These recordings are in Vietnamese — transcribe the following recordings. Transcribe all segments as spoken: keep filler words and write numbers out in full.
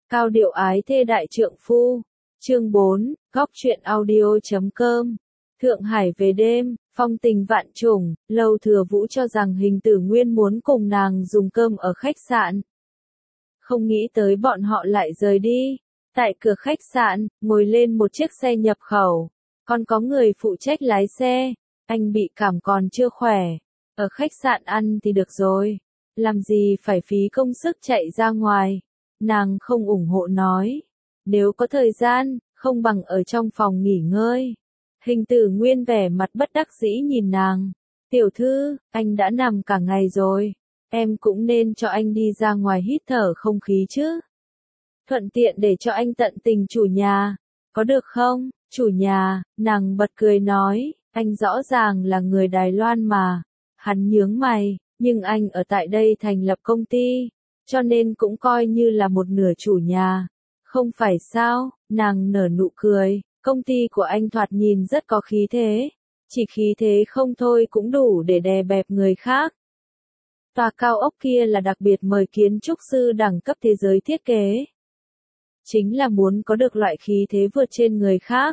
Cao điệu ái thê đại trượng phu. Chương bốn, góc truyện audio.com. Thượng Hải về đêm, phong tình vạn trùng, Lâu Thừa Vũ cho rằng Hình Tử Nguyên muốn cùng nàng dùng cơm ở khách sạn. Không nghĩ tới bọn họ lại rời đi. Tại cửa khách sạn, ngồi lên một chiếc xe nhập khẩu. Còn có người phụ trách lái xe. Anh bị cảm còn chưa khỏe. Ở khách sạn ăn thì được rồi. Làm gì phải phí công sức chạy ra ngoài. Nàng không ủng hộ nói. Nếu có thời gian, không bằng ở trong phòng nghỉ ngơi. Hình Tử Nguyên vẻ mặt bất đắc dĩ nhìn nàng. Tiểu thư, anh đã nằm cả ngày rồi. Em cũng nên cho anh đi ra ngoài hít thở không khí chứ. Thuận tiện để cho anh tận tình chủ nhà. Có được không, chủ nhà? Nàng bật cười nói. Anh rõ ràng là người Đài Loan mà. Hắn nhướng mày, nhưng anh ở tại đây thành lập công ty. Cho nên cũng coi như là một nửa chủ nhà. Không phải sao? Nàng nở nụ cười. Công ty của anh thoạt nhìn rất có khí thế. Chỉ khí thế không thôi cũng đủ để đè bẹp người khác. Tòa cao ốc kia là đặc biệt mời kiến trúc sư đẳng cấp thế giới thiết kế. Chính là muốn có được loại khí thế vượt trên người khác.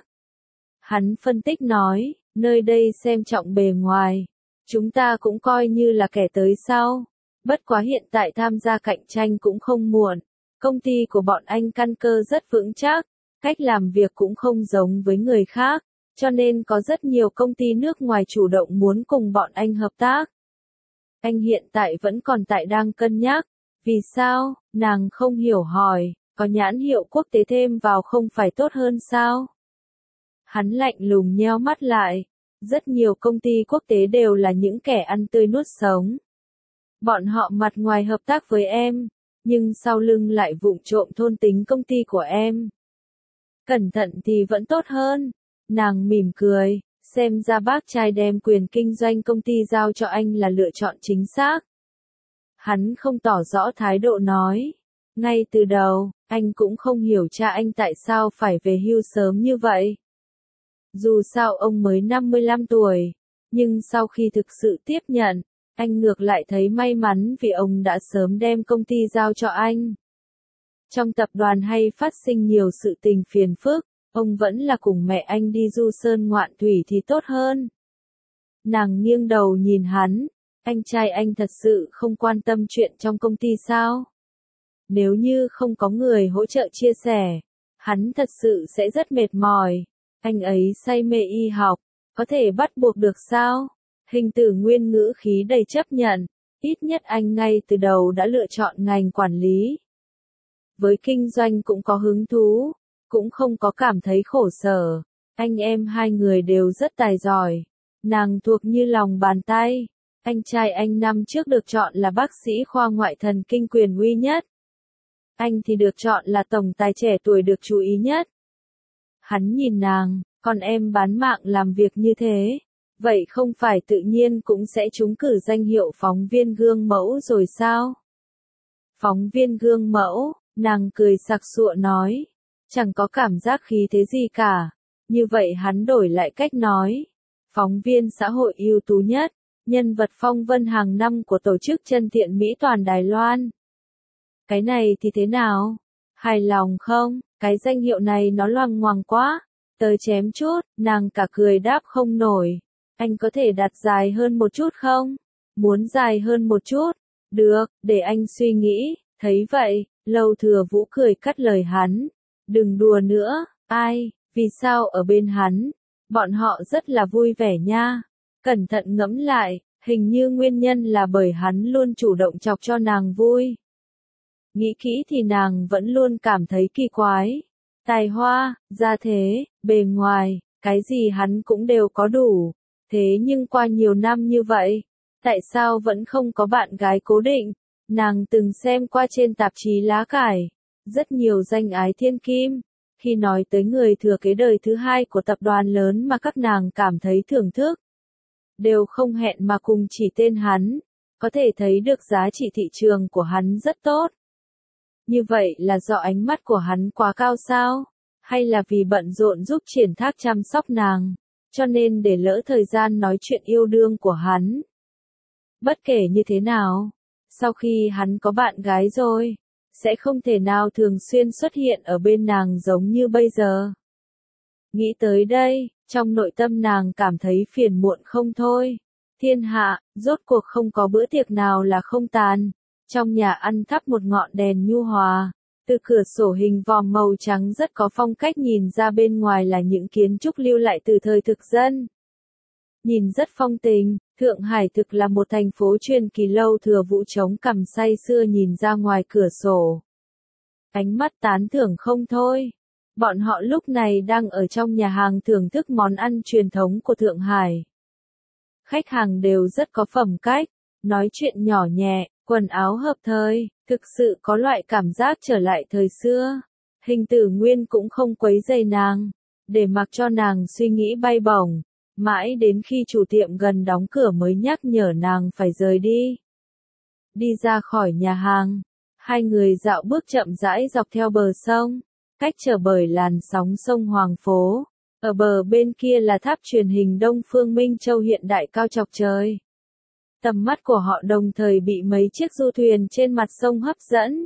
Hắn phân tích nói, nơi đây xem trọng bề ngoài. Chúng ta cũng coi như là kẻ tới sau. Bất quá hiện tại tham gia cạnh tranh cũng không muộn. Công ty của bọn anh căn cơ rất vững chắc. Cách làm việc cũng không giống với người khác. Cho nên có rất nhiều công ty nước ngoài chủ động muốn cùng bọn anh hợp tác. Anh hiện tại vẫn còn tại đang cân nhắc. Vì sao? Nàng không hiểu hỏi. Có nhãn hiệu quốc tế thêm vào không phải tốt hơn sao? Hắn lạnh lùng nheo mắt lại. Rất nhiều công ty quốc tế đều là những kẻ ăn tươi nuốt sống. Bọn họ mặt ngoài hợp tác với em, nhưng sau lưng lại vụng trộm thôn tính công ty của em. Cẩn thận thì vẫn tốt hơn. Nàng mỉm cười, xem ra bác trai đem quyền kinh doanh công ty giao cho anh là lựa chọn chính xác. Hắn không tỏ rõ thái độ nói. Ngay từ đầu, anh cũng không hiểu cha anh tại sao phải về hưu sớm như vậy. Dù sao ông mới năm mươi lăm tuổi, nhưng sau khi thực sự tiếp nhận, anh ngược lại thấy may mắn vì ông đã sớm đem công ty giao cho anh. Trong tập đoàn hay phát sinh nhiều sự tình phiền phức, ông vẫn là cùng mẹ anh đi du sơn ngoạn thủy thì tốt hơn. Nàng nghiêng đầu nhìn hắn, anh trai anh thật sự không quan tâm chuyện trong công ty sao? Nếu như không có người hỗ trợ chia sẻ, hắn thật sự sẽ rất mệt mỏi. Anh ấy say mê y học, có thể bắt buộc được sao? Hình Tử Nguyên ngữ khí đầy chấp nhận, ít nhất anh ngay từ đầu đã lựa chọn ngành quản lý. Với kinh doanh cũng có hứng thú, cũng không có cảm thấy khổ sở. Anh em hai người đều rất tài giỏi, nàng thuộc như lòng bàn tay. Anh trai anh năm trước được chọn là bác sĩ khoa ngoại thần kinh quyền uy nhất. Anh thì được chọn là tổng tài trẻ tuổi được chú ý nhất. Hắn nhìn nàng, còn em bán mạng làm việc như thế, vậy không phải tự nhiên cũng sẽ trúng cử danh hiệu phóng viên gương mẫu rồi sao? Phóng viên gương mẫu, nàng cười sặc sụa nói, chẳng có cảm giác khí thế gì cả. Như vậy hắn đổi lại cách nói, phóng viên xã hội ưu tú nhất, nhân vật phong vân hàng năm của tổ chức Chân Thiện Mỹ toàn Đài Loan. Cái này thì thế nào? Hài lòng không? Cái danh hiệu này nó loằng ngoằng quá. Tới chém chút, nàng cả cười đáp không nổi. Anh có thể đặt dài hơn một chút không? Muốn dài hơn một chút? Được, để anh suy nghĩ. Thấy vậy, Lâu Thừa Vũ cười cắt lời hắn. Đừng đùa nữa, ai, vì sao ở bên hắn? Bọn họ rất là vui vẻ nha. Cẩn thận ngẫm lại, hình như nguyên nhân là bởi hắn luôn chủ động chọc cho nàng vui. Nghĩ kỹ thì nàng vẫn luôn cảm thấy kỳ quái. Tài hoa, gia thế, bề ngoài, cái gì hắn cũng đều có đủ. Thế nhưng qua nhiều năm như vậy, tại sao vẫn không có bạn gái cố định? Nàng từng xem qua trên tạp chí lá cải, rất nhiều danh ái thiên kim. Khi nói tới người thừa kế đời thứ hai của tập đoàn lớn mà các nàng cảm thấy thưởng thức, đều không hẹn mà cùng chỉ tên hắn. Có thể thấy được giá trị thị trường của hắn rất tốt. Như vậy là do ánh mắt của hắn quá cao sao? Hay là vì bận rộn giúp triển thác chăm sóc nàng, cho nên để lỡ thời gian nói chuyện yêu đương của hắn? Bất kể như thế nào, sau khi hắn có bạn gái rồi, sẽ không thể nào thường xuyên xuất hiện ở bên nàng giống như bây giờ. Nghĩ tới đây, trong nội tâm nàng cảm thấy phiền muộn không thôi. Thiên hạ, rốt cuộc không có bữa tiệc nào là không tàn. Trong nhà ăn thắp một ngọn đèn nhu hòa. Từ cửa sổ hình vòm màu trắng rất có phong cách nhìn ra bên ngoài là những kiến trúc lưu lại từ thời thực dân. Nhìn rất phong tình, Thượng Hải thực là một thành phố truyền kỳ lâu thừa Vũ chống cằm say sưa nhìn ra ngoài cửa sổ. Ánh mắt tán thưởng không thôi. Bọn họ lúc này đang ở trong nhà hàng thưởng thức món ăn truyền thống của Thượng Hải. Khách hàng đều rất có phẩm cách, nói chuyện nhỏ nhẹ, quần áo hợp thời, thực sự có loại cảm giác trở lại thời xưa. Hình Tử Nguyên cũng không quấy rầy nàng, để mặc cho nàng suy nghĩ bay bổng, mãi đến khi chủ tiệm gần đóng cửa mới nhắc nhở nàng phải rời đi. Đi ra khỏi nhà hàng, hai người dạo bước chậm rãi dọc theo bờ sông, cách trở bởi làn sóng sông Hoàng Phố. Ở bờ bên kia là tháp truyền hình Đông Phương Minh Châu hiện đại cao chọc trời. Tầm mắt của họ đồng thời bị mấy chiếc du thuyền trên mặt sông hấp dẫn.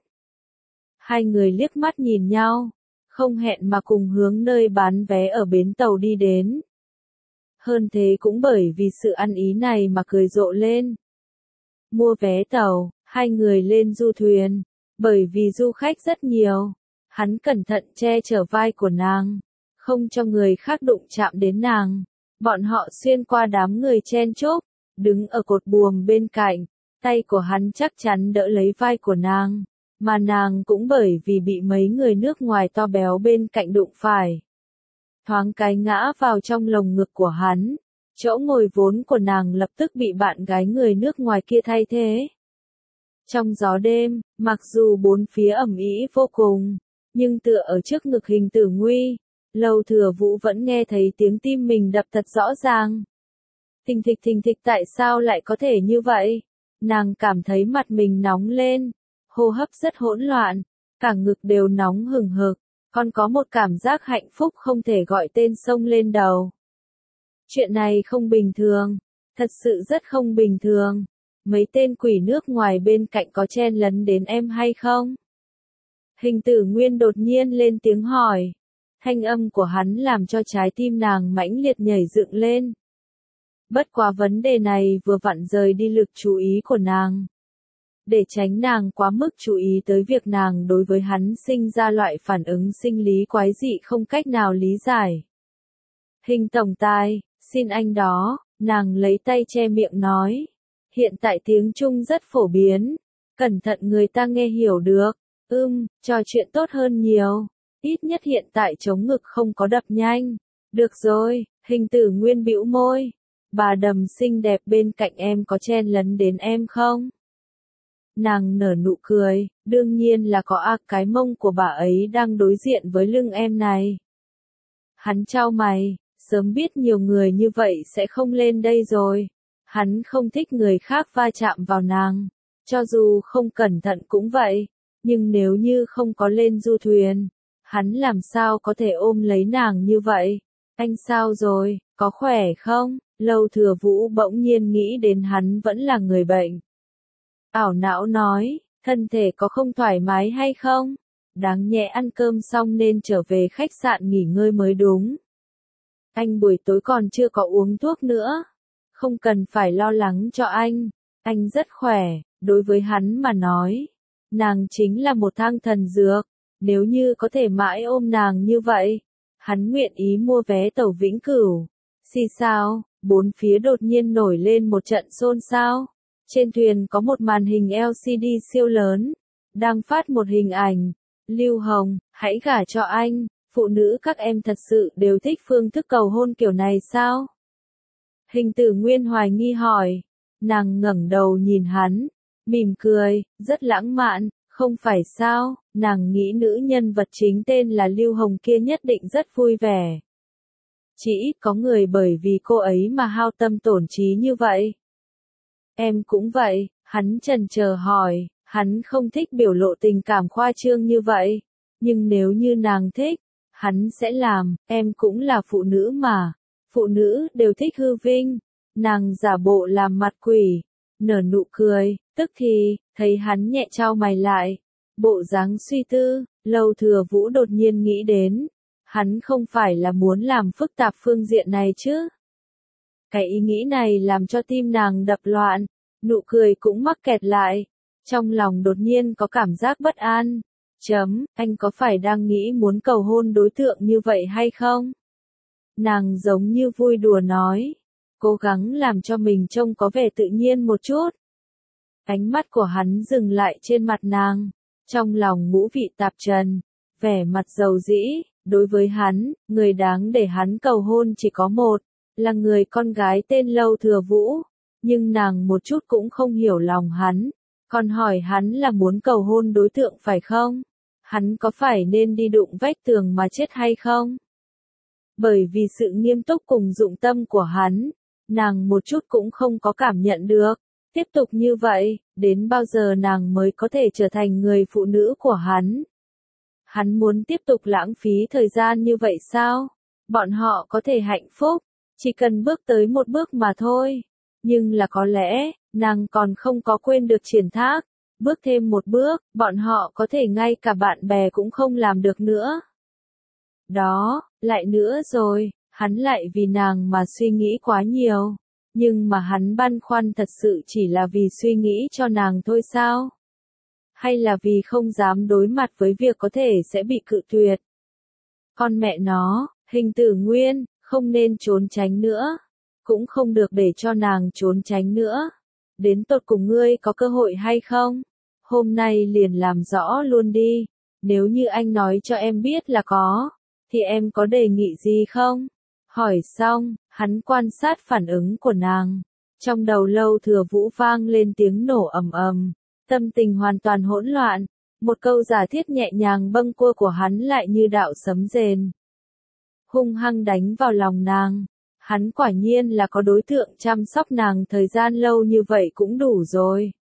Hai người liếc mắt nhìn nhau, không hẹn mà cùng hướng nơi bán vé ở bến tàu đi đến. Hơn thế cũng bởi vì sự ăn ý này mà cười rộ lên. Mua vé tàu, hai người lên du thuyền, bởi vì du khách rất nhiều. Hắn cẩn thận che chở vai của nàng, không cho người khác đụng chạm đến nàng. Bọn họ xuyên qua đám người chen chúc, đứng ở cột buồm bên cạnh, tay của hắn chắc chắn đỡ lấy vai của nàng, mà nàng cũng bởi vì bị mấy người nước ngoài to béo bên cạnh đụng phải. Thoáng cái ngã vào trong lồng ngực của hắn, chỗ ngồi vốn của nàng lập tức bị bạn gái người nước ngoài kia thay thế. Trong gió đêm, mặc dù bốn phía ẩm ĩ vô cùng, nhưng tựa ở trước ngực Hình Tử Nguy, Lâu Thừa Vũ vẫn nghe thấy tiếng tim mình đập thật rõ ràng. Thình thịch thình thịch tại sao lại có thể như vậy? Nàng cảm thấy mặt mình nóng lên, hô hấp rất hỗn loạn, cả ngực đều nóng hừng hực, còn có một cảm giác hạnh phúc không thể gọi tên xông lên đầu. Chuyện này không bình thường, thật sự rất không bình thường. Mấy tên quỷ nước ngoài bên cạnh có chen lấn đến em hay không? Hình Tử Nguyên đột nhiên lên tiếng hỏi. Thanh âm của hắn làm cho trái tim nàng mãnh liệt nhảy dựng lên. Bất quá vấn đề này vừa vặn rời đi lực chú ý của nàng. Để tránh nàng quá mức chú ý tới việc nàng đối với hắn sinh ra loại phản ứng sinh lý quái dị không cách nào lý giải. Hình tổng tài, xin anh đó, nàng lấy tay che miệng nói. Hiện tại tiếng Trung rất phổ biến, cẩn thận người ta nghe hiểu được. Ưm, trò chuyện tốt hơn nhiều. Ít nhất hiện tại chống ngực không có đập nhanh. Được rồi, Hình Tử Nguyên bĩu môi. Bà đầm xinh đẹp bên cạnh em có chen lấn đến em không? Nàng nở nụ cười, đương nhiên là có a, cái mông của bà ấy đang đối diện với lưng em này. Hắn chau mày, sớm biết nhiều người như vậy sẽ không lên đây rồi. Hắn không thích người khác va chạm vào nàng, cho dù không cẩn thận cũng vậy, nhưng nếu như không có lên du thuyền, hắn làm sao có thể ôm lấy nàng như vậy? Anh sao rồi, có khỏe không? Lâu Thừa Vũ bỗng nhiên nghĩ đến hắn vẫn là người bệnh. Ảo não nói, thân thể có không thoải mái hay không? Đáng nhẽ ăn cơm xong nên trở về khách sạn nghỉ ngơi mới đúng. Anh buổi tối còn chưa có uống thuốc nữa. Không cần phải lo lắng cho anh. Anh rất khỏe, đối với hắn mà nói. Nàng chính là một thang thần dược. Nếu như có thể mãi ôm nàng như vậy, hắn nguyện ý mua vé tàu vĩnh cửu. Xì sao, bốn phía đột nhiên nổi lên một trận xôn xao. Trên thuyền có một màn hình L C D siêu lớn, đang phát một hình ảnh. Lưu Hồng, hãy gả cho anh, phụ nữ các em thật sự đều thích phương thức cầu hôn kiểu này sao? Hình Tử Nguyên hoài nghi hỏi. Nàng ngẩng đầu nhìn hắn, mỉm cười, rất lãng mạn, không phải sao? Nàng nghĩ nữ nhân vật chính tên là Lưu Hồng kia nhất định rất vui vẻ. Chỉ ít có người bởi vì cô ấy mà hao tâm tổn trí như vậy. Em cũng vậy, hắn chần chờ hỏi, hắn không thích biểu lộ tình cảm khoa trương như vậy. Nhưng nếu như nàng thích, hắn sẽ làm, em cũng là phụ nữ mà. Phụ nữ đều thích hư vinh. Nàng giả bộ làm mặt quỷ, nở nụ cười, tức thì, thấy hắn nhẹ chau mày lại. Bộ dáng suy tư, Lâu Thừa Vũ đột nhiên nghĩ đến, hắn không phải là muốn làm phức tạp phương diện này chứ. Cái ý nghĩ này làm cho tim nàng đập loạn, nụ cười cũng mắc kẹt lại, trong lòng đột nhiên có cảm giác bất an. Chấm, anh có phải đang nghĩ muốn cầu hôn đối tượng như vậy hay không? Nàng giống như vui đùa nói, cố gắng làm cho mình trông có vẻ tự nhiên một chút. Ánh mắt của hắn dừng lại trên mặt nàng, trong lòng ngũ vị tạp trần, vẻ mặt dầu dĩ, đối với hắn, người đáng để hắn cầu hôn chỉ có một, là người con gái tên Lâu Thừa Vũ, nhưng nàng một chút cũng không hiểu lòng hắn, còn hỏi hắn là muốn cầu hôn đối tượng phải không? Hắn có phải nên đi đụng vách tường mà chết hay không? Bởi vì sự nghiêm túc cùng dụng tâm của hắn, nàng một chút cũng không có cảm nhận được. Tiếp tục như vậy, đến bao giờ nàng mới có thể trở thành người phụ nữ của hắn? Hắn muốn tiếp tục lãng phí thời gian như vậy sao? Bọn họ có thể hạnh phúc, chỉ cần bước tới một bước mà thôi. Nhưng là có lẽ, nàng còn không có quên được triển thác. Bước thêm một bước, bọn họ có thể ngay cả bạn bè cũng không làm được nữa. Đó, lại nữa rồi, hắn lại vì nàng mà suy nghĩ quá nhiều. Nhưng mà hắn băn khoăn thật sự chỉ là vì suy nghĩ cho nàng thôi sao? Hay là vì không dám đối mặt với việc có thể sẽ bị cự tuyệt? Con mẹ nó, Hình Tử Nguyên, không nên trốn tránh nữa. Cũng không được để cho nàng trốn tránh nữa. Đến tột cùng ngươi có cơ hội hay không? Hôm nay liền làm rõ luôn đi. Nếu như anh nói cho em biết là có, thì em có đề nghị gì không? Hỏi xong, hắn quan sát phản ứng của nàng. Trong đầu Lâu Thừa Vũ vang lên tiếng nổ ầm ầm, tâm tình hoàn toàn hỗn loạn. Một câu giả thiết nhẹ nhàng bâng quơ của hắn lại như đạo sấm rền, hung hăng đánh vào lòng nàng. Hắn quả nhiên là có đối tượng chăm sóc nàng thời gian lâu như vậy cũng đủ rồi.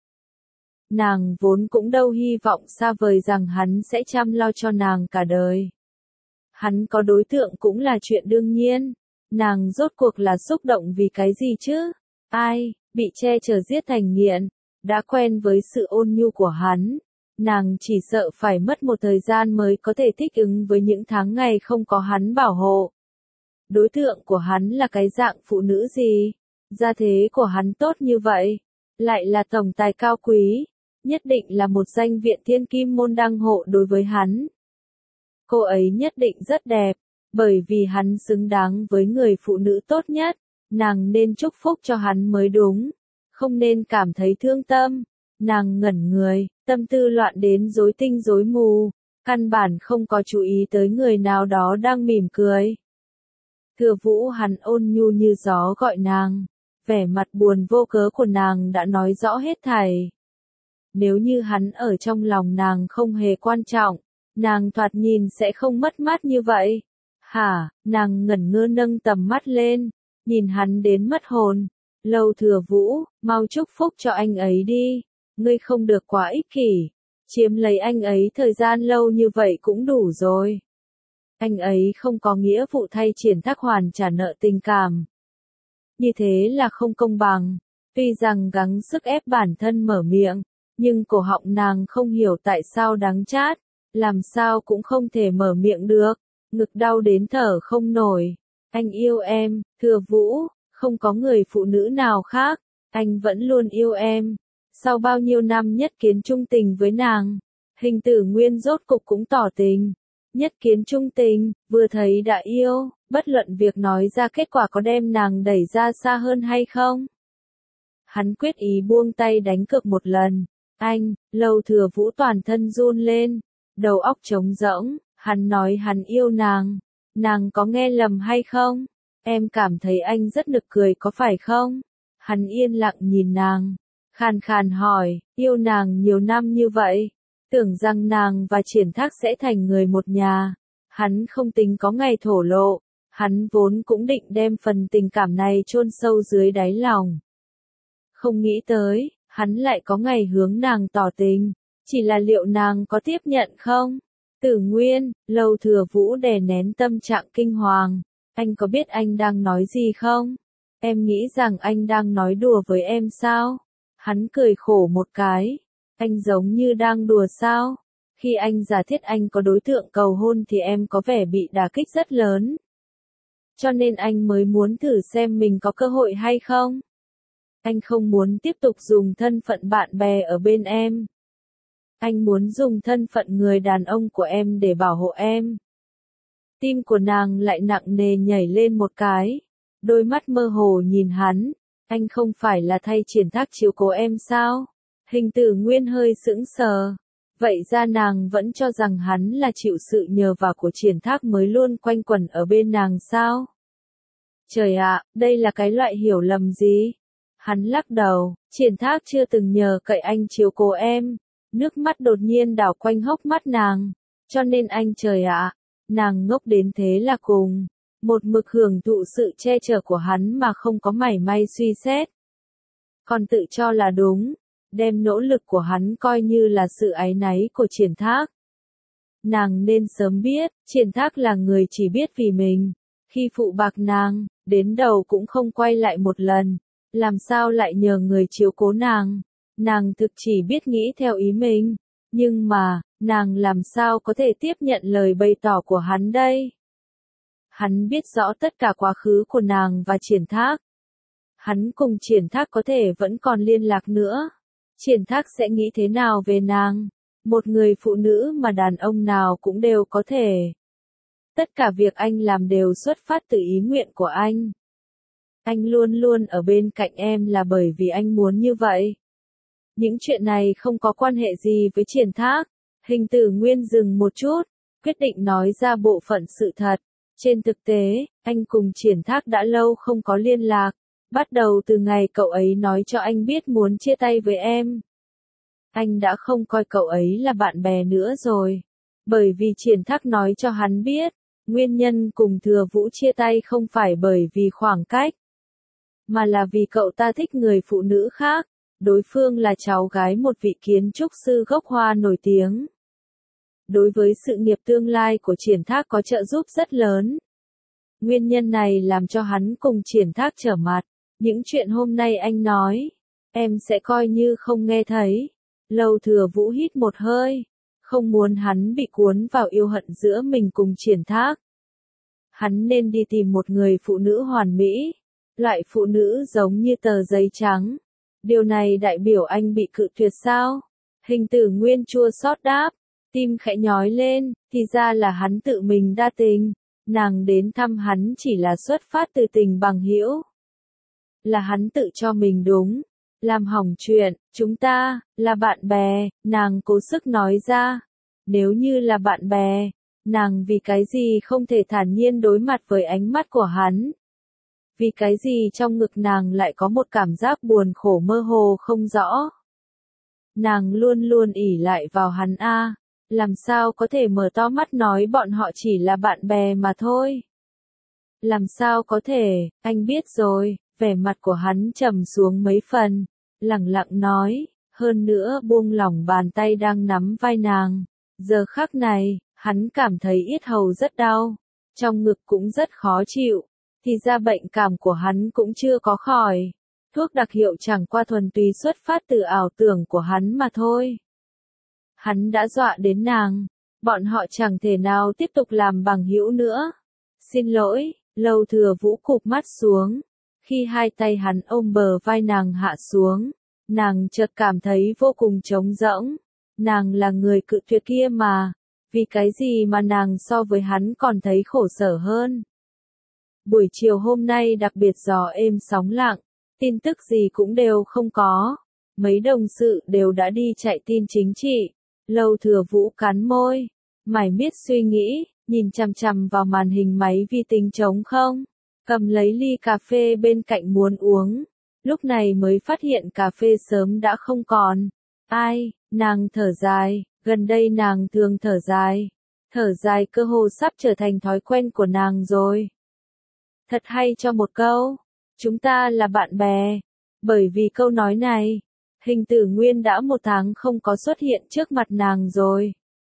Nàng vốn cũng đâu hy vọng xa vời rằng hắn sẽ chăm lo cho nàng cả đời. Hắn có đối tượng cũng là chuyện đương nhiên. Nàng rốt cuộc là xúc động vì cái gì chứ? Ai, bị che chở giết thành nghiện, đã quen với sự ôn nhu của hắn. Nàng chỉ sợ phải mất một thời gian mới có thể thích ứng với những tháng ngày không có hắn bảo hộ. Đối tượng của hắn là cái dạng phụ nữ gì? Gia thế của hắn tốt như vậy, lại là tổng tài cao quý, nhất định là một danh viện thiên kim môn đăng hộ đối với hắn. Cô ấy nhất định rất đẹp, bởi vì hắn xứng đáng với người phụ nữ tốt nhất, nàng nên chúc phúc cho hắn mới đúng, không nên cảm thấy thương tâm. Nàng ngẩn người, tâm tư loạn đến rối tinh rối mù, căn bản không có chú ý tới người nào đó đang mỉm cười. Thừa Vũ hắn ôn nhu như gió gọi nàng, vẻ mặt buồn vô cớ của nàng đã nói rõ hết thảy. Nếu như hắn ở trong lòng nàng không hề quan trọng, nàng thoạt nhìn sẽ không mất mát như vậy. Hả, nàng ngẩn ngơ nâng tầm mắt lên, nhìn hắn đến mất hồn. Lâu Thừa Vũ, mau chúc phúc cho anh ấy đi, ngươi không được quá ích kỷ, chiếm lấy anh ấy thời gian lâu như vậy cũng đủ rồi. Anh ấy không có nghĩa vụ thay Triển Thác hoàn trả nợ tình cảm. Như thế là không công bằng. Tuy rằng gắng sức ép bản thân mở miệng, nhưng cổ họng nàng không hiểu tại sao đắng chát, làm sao cũng không thể mở miệng được, ngực đau đến thở không nổi. Anh yêu em, Thừa Vũ, không có người phụ nữ nào khác, anh vẫn luôn yêu em. Sau bao nhiêu năm nhất kiến trung tình với nàng, Hình Tử Nguyên rốt cục cũng tỏ tình. Nhất kiến trung tình, vừa thấy đã yêu, bất luận việc nói ra kết quả có đem nàng đẩy ra xa hơn hay không. Hắn quyết ý buông tay đánh cược một lần. Anh, Lâu Thừa Vũ toàn thân run lên, đầu óc trống rỗng, hắn nói hắn yêu nàng. Nàng có nghe lầm hay không? Em cảm thấy anh rất nực cười có phải không? Hắn yên lặng nhìn nàng, khàn khàn hỏi, yêu nàng nhiều năm như vậy, tưởng rằng nàng và Triển Thác sẽ thành người một nhà. Hắn không tính có ngày thổ lộ, hắn vốn cũng định đem phần tình cảm này chôn sâu dưới đáy lòng. Không nghĩ tới, hắn lại có ngày hướng nàng tỏ tình, chỉ là liệu nàng có tiếp nhận không? Tử Nguyên, Lâu Thừa Vũ đè nén tâm trạng kinh hoàng, anh có biết anh đang nói gì không? Em nghĩ rằng anh đang nói đùa với em sao? Hắn cười khổ một cái, anh giống như đang đùa sao? Khi anh giả thiết anh có đối tượng cầu hôn thì em có vẻ bị đả kích rất lớn. Cho nên anh mới muốn thử xem mình có cơ hội hay không. Anh không muốn tiếp tục dùng thân phận bạn bè ở bên em. Anh muốn dùng thân phận người đàn ông của em để bảo hộ em. Tim của nàng lại nặng nề nhảy lên một cái. Đôi mắt mơ hồ nhìn hắn. Anh không phải là thay Triển Thác chiếu cố em sao? Hình Tử Nguyên hơi sững sờ. Vậy ra nàng vẫn cho rằng hắn là chịu sự nhờ vả của Triển Thác mới luôn quanh quẩn ở bên nàng sao? Trời ạ, đây là cái loại hiểu lầm gì? Hắn lắc đầu, Triển Thác chưa từng nhờ cậy anh chiếu cố em. Nước mắt đột nhiên đảo quanh hốc mắt nàng. Cho nên anh trời ạ, nàng ngốc đến thế là cùng. Một mực hưởng thụ sự che chở của hắn mà không có mảy may suy xét. Còn tự cho là đúng, đem nỗ lực của hắn coi như là sự áy náy của Triển Thác. Nàng nên sớm biết, Triển Thác là người chỉ biết vì mình. Khi phụ bạc nàng, đến đầu cũng không quay lại một lần. Làm sao lại nhờ người chiếu cố nàng? Nàng thực chỉ biết nghĩ theo ý mình. Nhưng mà, nàng làm sao có thể tiếp nhận lời bày tỏ của hắn đây? Hắn biết rõ tất cả quá khứ của nàng và Triển Thác. Hắn cùng Triển Thác có thể vẫn còn liên lạc nữa. Triển Thác sẽ nghĩ thế nào về nàng? Một người phụ nữ mà đàn ông nào cũng đều có thể. Tất cả việc anh làm đều xuất phát từ ý nguyện của anh. Anh luôn luôn ở bên cạnh em là bởi vì anh muốn như vậy. Những chuyện này không có quan hệ gì với Triển Thác. Hình Tử Nguyên dừng một chút, quyết định nói ra bộ phận sự thật. Trên thực tế, anh cùng Triển Thác đã lâu không có liên lạc. Bắt đầu từ ngày cậu ấy nói cho anh biết muốn chia tay với em. Anh đã không coi cậu ấy là bạn bè nữa rồi. Bởi vì Triển Thác nói cho hắn biết, nguyên nhân cùng Thừa Vũ chia tay không phải bởi vì khoảng cách. Mà là vì cậu ta thích người phụ nữ khác. Đối phương là cháu gái một vị kiến trúc sư gốc Hoa nổi tiếng. Đối với sự nghiệp tương lai của Triển Thác có trợ giúp rất lớn. Nguyên nhân này làm cho hắn cùng Triển Thác trở mặt. Những chuyện hôm nay anh nói, em sẽ coi như không nghe thấy. Lâu Thừa Vũ hít một hơi, không muốn hắn bị cuốn vào yêu hận giữa mình cùng Triển Thác. Hắn nên đi tìm một người phụ nữ hoàn mỹ, loại phụ nữ giống như tờ giấy trắng. Điều này đại biểu anh bị cự tuyệt sao? Hình Tử Nguyên chua xót đáp, tim khẽ nhói lên, thì ra là hắn tự mình đa tình. Nàng đến thăm hắn chỉ là xuất phát từ tình bằng hữu. Là hắn tự cho mình đúng. Làm hỏng chuyện, chúng ta, là bạn bè, nàng cố sức nói ra. Nếu như là bạn bè, nàng vì cái gì không thể thản nhiên đối mặt với ánh mắt của hắn? Vì cái gì trong ngực nàng lại có một cảm giác buồn khổ mơ hồ không rõ? Nàng luôn luôn ỷ lại vào hắn a, làm sao có thể mở to mắt nói bọn họ chỉ là bạn bè mà thôi? Làm sao có thể, anh biết rồi, vẻ mặt của hắn trầm xuống mấy phần, lẳng lặng nói, hơn nữa buông lỏng bàn tay đang nắm vai nàng. Giờ khắc này, hắn cảm thấy yết hầu rất đau, trong ngực cũng rất khó chịu, thì ra bệnh cảm của hắn cũng chưa có khỏi. Thuốc đặc hiệu chẳng qua thuần túy xuất phát từ ảo tưởng của hắn mà thôi. Hắn đã dọa đến nàng, bọn họ chẳng thể nào tiếp tục làm bằng hữu nữa. Xin lỗi, Lâu Thừa Vũ cụp mắt xuống. Khi hai tay hắn ôm bờ vai nàng hạ xuống, nàng chợt cảm thấy vô cùng trống rỗng. Nàng là người cự tuyệt kia mà, vì cái gì mà nàng so với hắn còn thấy khổ sở hơn. Buổi chiều hôm nay đặc biệt gió êm sóng lặng, tin tức gì cũng đều không có. Mấy đồng sự đều đã đi chạy tin chính trị. Lâu Thừa Vũ cắn môi, mải miết suy nghĩ, nhìn chằm chằm vào màn hình máy vi tính trống không. Cầm lấy ly cà phê bên cạnh muốn uống. Lúc này mới phát hiện cà phê sớm đã không còn. Ai, nàng thở dài, gần đây nàng thường thở dài. Thở dài cơ hồ sắp trở thành thói quen của nàng rồi. Thật hay cho một câu, chúng ta là bạn bè. Bởi vì câu nói này, Hình Tử Nguyên đã một tháng không có xuất hiện trước mặt nàng rồi.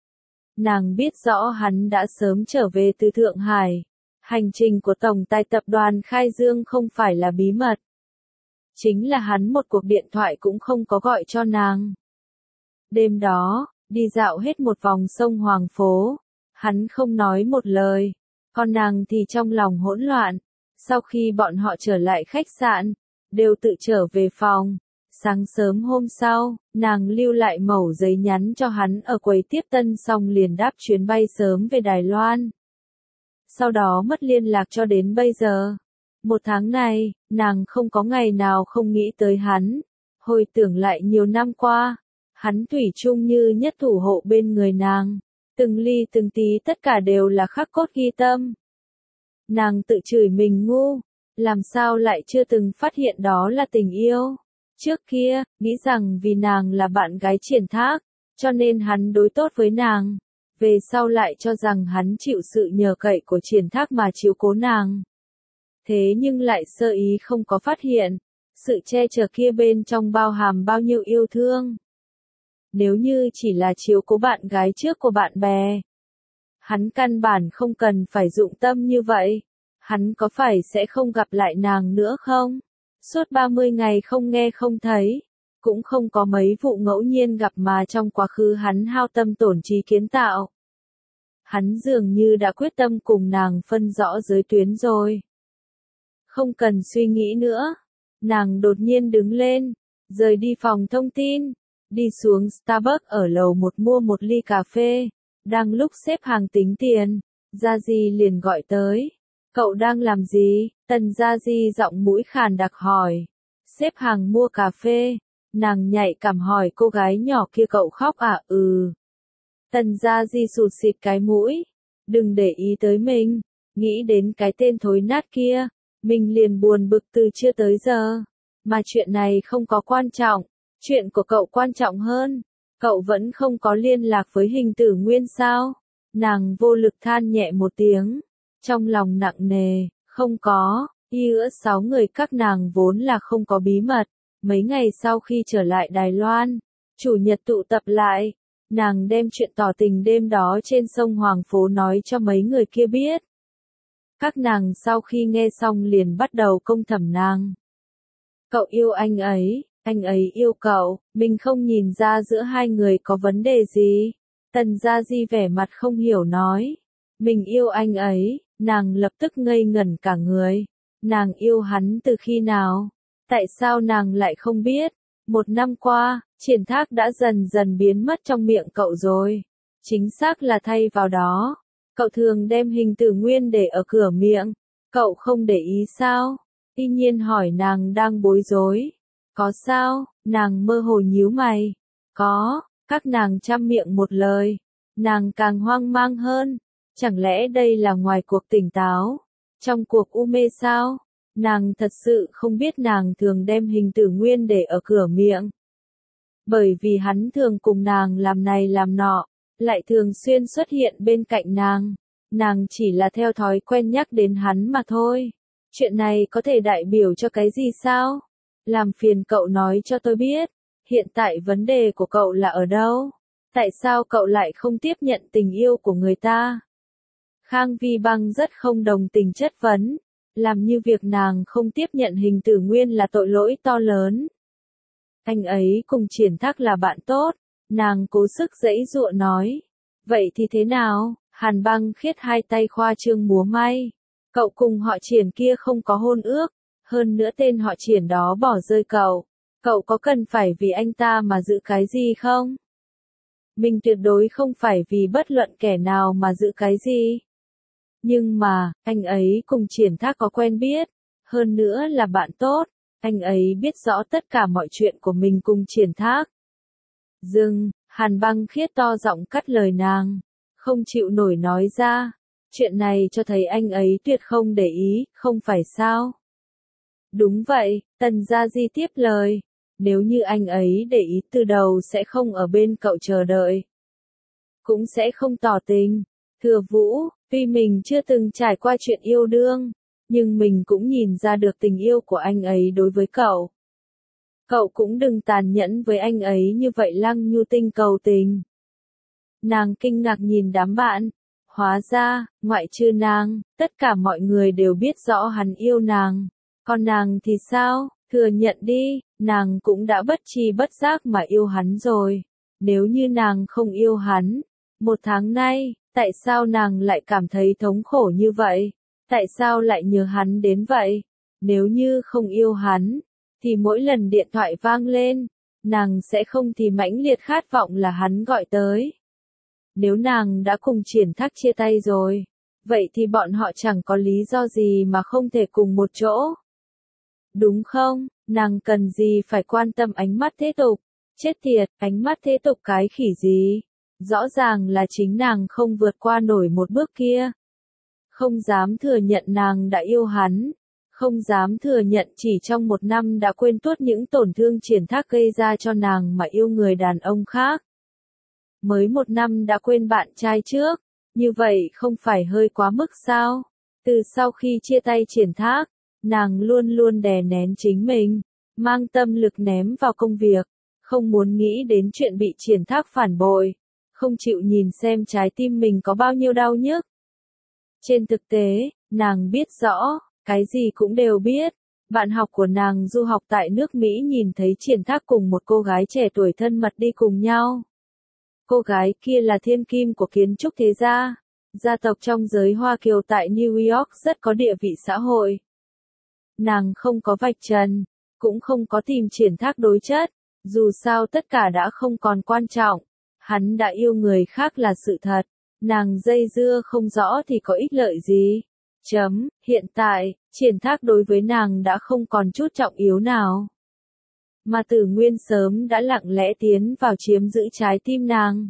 Nàng biết rõ hắn đã sớm trở về từ Thượng Hải. Hành trình của tổng tài tập đoàn Khai Dương không phải là bí mật. Chính là hắn một cuộc điện thoại cũng không có gọi cho nàng. Đêm đó, đi dạo hết một vòng sông Hoàng phố. Hắn không nói một lời, còn nàng thì trong lòng hỗn loạn. Sau khi bọn họ trở lại khách sạn, đều tự trở về phòng. Sáng sớm hôm sau, nàng lưu lại mẩu giấy nhắn cho hắn ở quầy tiếp tân xong liền đáp chuyến bay sớm về Đài Loan. Sau đó mất liên lạc cho đến bây giờ. Một tháng này, nàng không có ngày nào không nghĩ tới hắn. Hồi tưởng lại nhiều năm qua, hắn thủy chung như nhất thủ hộ bên người nàng. Từng ly từng tí tất cả đều là khắc cốt ghi tâm. Nàng tự chửi mình ngu, làm sao lại chưa từng phát hiện đó là tình yêu. Trước kia, nghĩ rằng vì nàng là bạn gái Triển Thác, cho nên hắn đối tốt với nàng. Về sau lại cho rằng hắn chịu sự nhờ cậy của Triển Thác mà chiếu cố nàng. Thế nhưng lại sơ ý không có phát hiện, sự che chở kia bên trong bao hàm bao nhiêu yêu thương. Nếu như chỉ là chiếu cố bạn gái trước của bạn bè, hắn căn bản không cần phải dụng tâm như vậy. Hắn có phải sẽ không gặp lại nàng nữa không? Suốt ba mươi ngày không nghe không thấy, cũng không có mấy vụ ngẫu nhiên gặp mà trong quá khứ hắn hao tâm tổn trí kiến tạo. Hắn dường như đã quyết tâm cùng nàng phân rõ giới tuyến rồi. Không cần suy nghĩ nữa, nàng đột nhiên đứng lên, rời đi phòng thông tin, đi xuống Starbucks ở lầu một mua một ly cà phê. Đang lúc xếp hàng tính tiền, Gia Di liền gọi tới. Cậu đang làm gì? Tần Gia Di giọng mũi khàn đặc hỏi. Xếp hàng mua cà phê. Nàng nhạy cảm hỏi cô gái nhỏ kia cậu khóc à? Ừ. Tần Gia Di sụt xịt cái mũi. Đừng để ý tới mình. Nghĩ đến cái tên thối nát kia. Mình liền buồn bực từ chưa tới giờ. Mà chuyện này không có quan trọng. Chuyện của cậu quan trọng hơn. Cậu vẫn không có liên lạc với Hình Tử Nguyên sao? Nàng vô lực than nhẹ một tiếng. Trong lòng nặng nề, không có, giữa sáu người các nàng vốn là không có bí mật. Mấy ngày sau khi trở lại Đài Loan, chủ nhật tụ tập lại, nàng đem chuyện tỏ tình đêm đó trên sông Hoàng Phố nói cho mấy người kia biết. Các nàng sau khi nghe xong liền bắt đầu công thẩm nàng. Cậu yêu anh ấy, anh ấy yêu cậu, mình không nhìn ra giữa hai người có vấn đề gì. Tần Gia Di vẻ mặt không hiểu nói. Mình yêu anh ấy, nàng lập tức ngây ngẩn cả người. Nàng yêu hắn từ khi nào? Tại sao nàng lại không biết? Một năm qua, Triển Thác đã dần dần biến mất trong miệng cậu rồi. Chính xác là thay vào đó. Cậu thường đem Hình Tử Nguyên để ở cửa miệng. Cậu không để ý sao? Tuy nhiên hỏi nàng đang bối rối. Có sao? Nàng mơ hồ nhíu mày. Có, các nàng chăm miệng một lời. Nàng càng hoang mang hơn. Chẳng lẽ đây là ngoài cuộc tỉnh táo? Trong cuộc u mê sao? Nàng thật sự không biết nàng thường đem Hình Tử Nguyên để ở cửa miệng. Bởi vì hắn thường cùng nàng làm này làm nọ, lại thường xuyên xuất hiện bên cạnh nàng. Nàng chỉ là theo thói quen nhắc đến hắn mà thôi. Chuyện này có thể đại biểu cho cái gì sao? Làm phiền cậu nói cho tôi biết. Hiện tại vấn đề của cậu là ở đâu? Tại sao cậu lại không tiếp nhận tình yêu của người ta? Khang Vi Băng rất không đồng tình chất vấn. Làm như việc nàng không tiếp nhận Hình Tử Nguyên là tội lỗi to lớn. Anh ấy cùng Triển Thác là bạn tốt. Nàng cố sức giãy giụa nói. Vậy thì thế nào? Hàn Băng Khiết hai tay khoa trương múa may. Cậu cùng họ Triển kia không có hôn ước. Hơn nữa tên họ Triển đó bỏ rơi cậu. Cậu có cần phải vì anh ta mà giữ cái gì không? Mình tuyệt đối không phải vì bất luận kẻ nào mà giữ cái gì. Nhưng mà, anh ấy cùng Triển Thác có quen biết. Hơn nữa là bạn tốt. Anh ấy biết rõ tất cả mọi chuyện của mình cùng Triển Thác. Dừng, Hàn Băng Khiết to giọng cắt lời nàng. Không chịu nổi nói ra. Chuyện này cho thấy anh ấy tuyệt không để ý, không phải sao? Đúng vậy, Tần Gia Di tiếp lời. Nếu như anh ấy để ý từ đầu sẽ không ở bên cậu chờ đợi. Cũng sẽ không tỏ tình. Thừa Vũ, tuy mình chưa từng trải qua chuyện yêu đương, nhưng mình cũng nhìn ra được tình yêu của anh ấy đối với cậu. Cậu cũng đừng tàn nhẫn với anh ấy như vậy. Lăng Nhu Tinh cầu tình. Nàng kinh ngạc nhìn đám bạn. Hóa ra, ngoại trừ nàng, tất cả mọi người đều biết rõ hắn yêu nàng. Còn nàng thì sao? Thừa nhận đi, nàng cũng đã bất tri bất giác mà yêu hắn rồi. Nếu như nàng không yêu hắn, một tháng nay, tại sao nàng lại cảm thấy thống khổ như vậy? Tại sao lại nhớ hắn đến vậy? Nếu như không yêu hắn, thì mỗi lần điện thoại vang lên, nàng sẽ không thì mãnh liệt khát vọng là hắn gọi tới. Nếu nàng đã cùng Triển Thác chia tay rồi, vậy thì bọn họ chẳng có lý do gì mà không thể cùng một chỗ. Đúng không? Nàng cần gì phải quan tâm ánh mắt thế tục? Chết tiệt, ánh mắt thế tục cái khỉ gì? Rõ ràng là chính nàng không vượt qua nổi một bước kia. Không dám thừa nhận nàng đã yêu hắn. Không dám thừa nhận chỉ trong một năm đã quên tuốt những tổn thương Triển Thác gây ra cho nàng mà yêu người đàn ông khác. Mới một năm đã quên bạn trai trước, như vậy không phải hơi quá mức sao? Từ sau khi chia tay Triển Thác, nàng luôn luôn đè nén chính mình, mang tâm lực ném vào công việc, không muốn nghĩ đến chuyện bị Triển Thác phản bội, không chịu nhìn xem trái tim mình có bao nhiêu đau nhức. Trên thực tế, nàng biết rõ, cái gì cũng đều biết. Bạn học của nàng du học tại nước Mỹ nhìn thấy Triển Thác cùng một cô gái trẻ tuổi thân mật đi cùng nhau. Cô gái kia là thiên kim của kiến trúc thế gia, gia tộc trong giới Hoa Kiều tại New York rất có địa vị xã hội. Nàng không có vạch trần, cũng không có tìm Triển Thác đối chất, dù sao tất cả đã không còn quan trọng, hắn đã yêu người khác là sự thật, nàng dây dưa không rõ thì có ích lợi gì. Chấm, hiện tại, Triển Thác đối với nàng đã không còn chút trọng yếu nào. Mà Tử Nguyên sớm đã lặng lẽ tiến vào chiếm giữ trái tim nàng.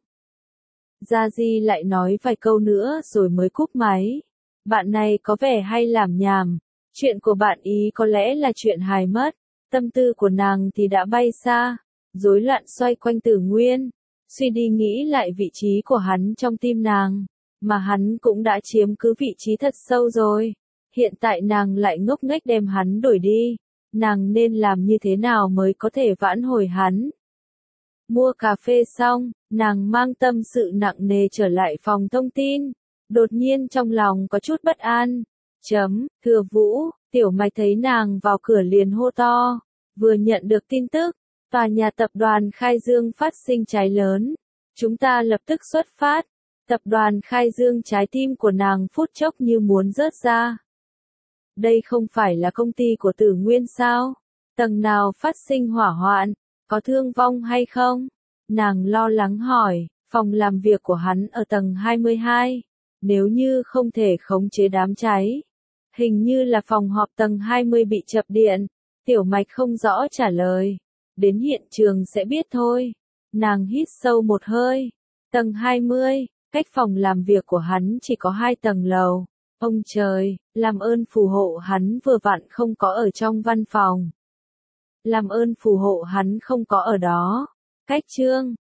Gia Di lại nói vài câu nữa rồi mới cúp máy. Bạn này có vẻ hay làm nhảm, chuyện của bạn ý có lẽ là chuyện hài mất, tâm tư của nàng thì đã bay xa, rối loạn xoay quanh Tử Nguyên, suy đi nghĩ lại vị trí của hắn trong tim nàng, mà hắn cũng đã chiếm cứ vị trí thật sâu rồi. Hiện tại nàng lại ngốc nghếch đem hắn đổi đi. Nàng nên làm như thế nào mới có thể vãn hồi hắn? Mua cà phê xong, nàng mang tâm sự nặng nề trở lại phòng thông tin. Đột nhiên trong lòng có chút bất an. Chấm, Thừa Vũ, Tiểu Mạch thấy nàng vào cửa liền hô to. Vừa nhận được tin tức, tòa nhà tập đoàn Khai Dương phát sinh cháy lớn. Chúng ta lập tức xuất phát. Tập đoàn Khai Dương trái tim của nàng phút chốc như muốn rớt ra. Đây không phải là công ty của Tử Nguyên sao? Tầng nào phát sinh hỏa hoạn? Có thương vong hay không? Nàng lo lắng hỏi, phòng làm việc của hắn ở tầng hai mươi hai. Nếu như không thể khống chế đám cháy. Hình như là phòng họp tầng hai mươi bị chập điện. Tiểu Mạch không rõ trả lời. Đến hiện trường sẽ biết thôi. Nàng hít sâu một hơi. Tầng hai mươi, cách phòng làm việc của hắn chỉ có hai tầng lầu. Ông trời, làm ơn phù hộ hắn vừa vặn không có ở trong văn phòng. Làm ơn phù hộ hắn không có ở đó. Cách chương